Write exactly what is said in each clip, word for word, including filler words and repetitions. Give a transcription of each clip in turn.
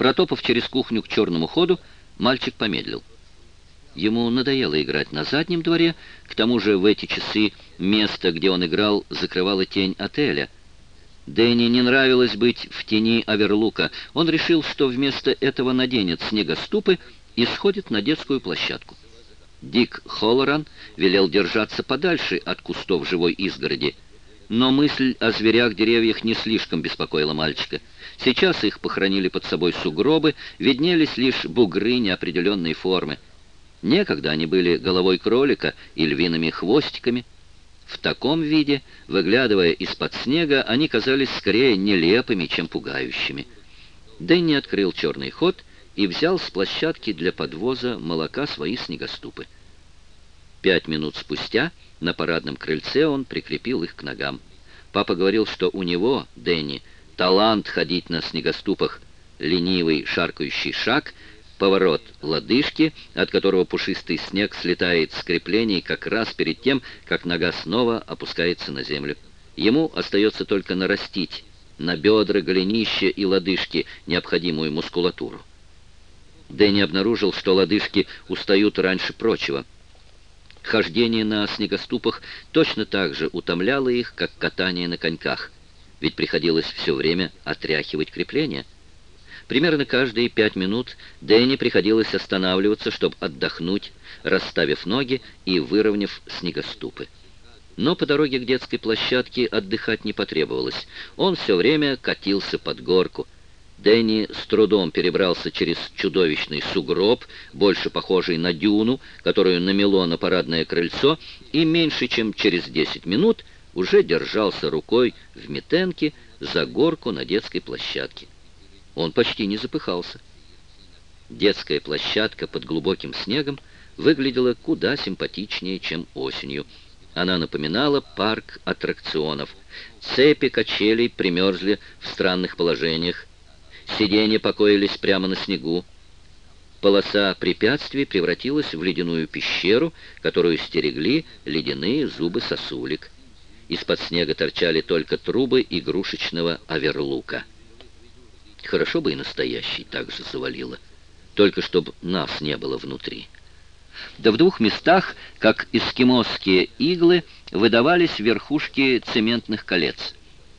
Протопав через кухню к черному ходу, мальчик помедлил. Ему надоело играть на заднем дворе, к тому же в эти часы место, где он играл, закрывала тень отеля. Дэнни не нравилось быть в тени оверлука. Он решил, что вместо этого наденет снегоступы и сходит на детскую площадку. Дик Холлоран велел держаться подальше от кустов живой изгороди, но мысль о зверях-деревьях не слишком беспокоила мальчика. Сейчас их похоронили под собой сугробы, виднелись лишь бугры неопределенной формы. Некогда они были головой кролика и львиными хвостиками. В таком виде, выглядывая из-под снега, они казались скорее нелепыми, чем пугающими. Дэнни открыл черный ход и взял с площадки для подвоза молока свои снегоступы. Пять минут спустя на парадном крыльце он прикрепил их к ногам. Папа говорил, что у него, Дэнни, талант ходить на снегоступах, ленивый шаркающий шаг, поворот лодыжки, от которого пушистый снег слетает с креплений как раз перед тем, как нога снова опускается на землю. Ему остается только нарастить на бедра, голенище и лодыжки необходимую мускулатуру. Дэнни обнаружил, что лодыжки устают раньше прочего. Хождение на снегоступах точно так же утомляло их, как катание на коньках, ведь приходилось все время отряхивать крепления. Примерно каждые пять минут Дэнни приходилось останавливаться, чтобы отдохнуть, расставив ноги и выровняв снегоступы. Но по дороге к детской площадке отдыхать не потребовалось. Он все время катился под горку. Дэнни с трудом перебрался через чудовищный сугроб, больше похожий на дюну, которую намело на парадное крыльцо, и меньше чем через десять минут уже держался рукой в метенке за горку на детской площадке. Он почти не запыхался. Детская площадка под глубоким снегом выглядела куда симпатичнее, чем осенью. Она напоминала парк аттракционов. Цепи качелей примерзли в странных положениях. Сиденья покоились прямо на снегу. Полоса препятствий превратилась в ледяную пещеру, которую стерегли ледяные зубы сосулек. Из-под снега торчали только трубы игрушечного оверлука. Хорошо бы и настоящий так же завалило, только чтобы нас не было внутри. Да в двух местах, как эскимосские иглы, выдавались верхушки цементных колец.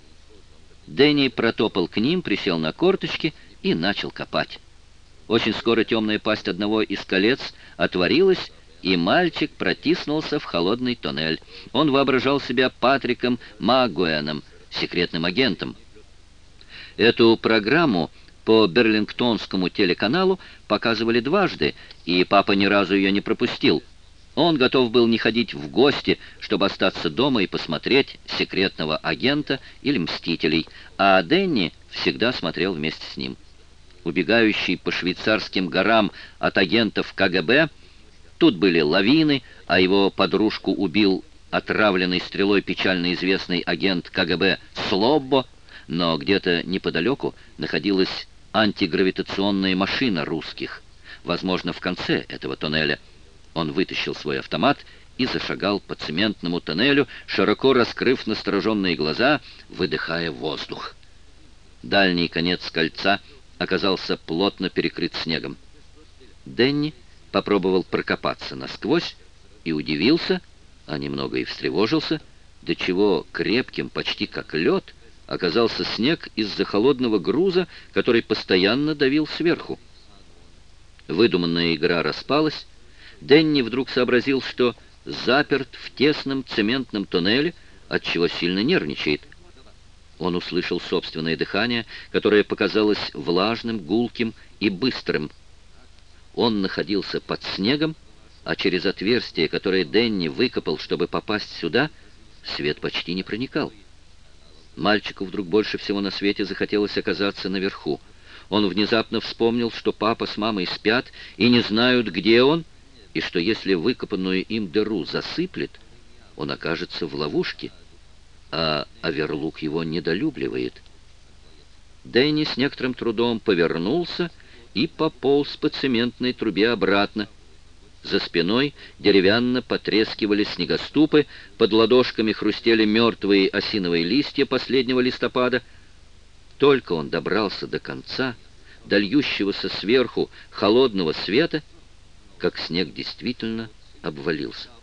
Дэнни протопал к ним, присел на корточки и начал копать. Очень скоро темная пасть одного из колец отворилась, и мальчик протиснулся в холодный тоннель. Он воображал себя Патриком Магуэном, секретным агентом. Эту программу по берлингтонскому телеканалу показывали дважды, и папа ни разу ее не пропустил. Он готов был не ходить в гости, чтобы остаться дома и посмотреть «Секретного агента» или «Мстителей», а Дэнни всегда смотрел вместе с ним. Убегающий по швейцарским горам от агентов ка гэ бэ, тут были лавины, а его подружку убил отравленный стрелой печально известный агент ка гэ бэ Слоббо, но где-то неподалеку находилась антигравитационная машина русских, возможно, в конце этого тоннеля. Он вытащил свой автомат и зашагал по цементному тоннелю, широко раскрыв настороженные глаза, выдыхая воздух. Дальний конец кольца оказался плотно перекрыт снегом. Дэнни попробовал прокопаться насквозь и удивился, а немного и встревожился, до чего крепким, почти как лед, оказался снег из-за холодного груза, который постоянно давил сверху. Выдуманная игра распалась. Дэнни вдруг сообразил, что заперт в тесном цементном туннеле, отчего сильно нервничает. Он услышал собственное дыхание, которое показалось влажным, гулким и быстрым. Он находился под снегом, а через отверстие, которое Дэнни выкопал, чтобы попасть сюда, свет почти не проникал. Мальчику вдруг больше всего на свете захотелось оказаться наверху. Он внезапно вспомнил, что папа с мамой спят и не знают, где он, и что если выкопанную им дыру засыплет, он окажется в ловушке, а оверлук его недолюбливает. Дэнни с некоторым трудом повернулся и пополз по цементной трубе обратно. За спиной деревянно потрескивали снегоступы, под ладошками хрустели мертвые осиновые листья последнего листопада. Только он добрался до конца, до льющегося сверху холодного света, как снег действительно обвалился.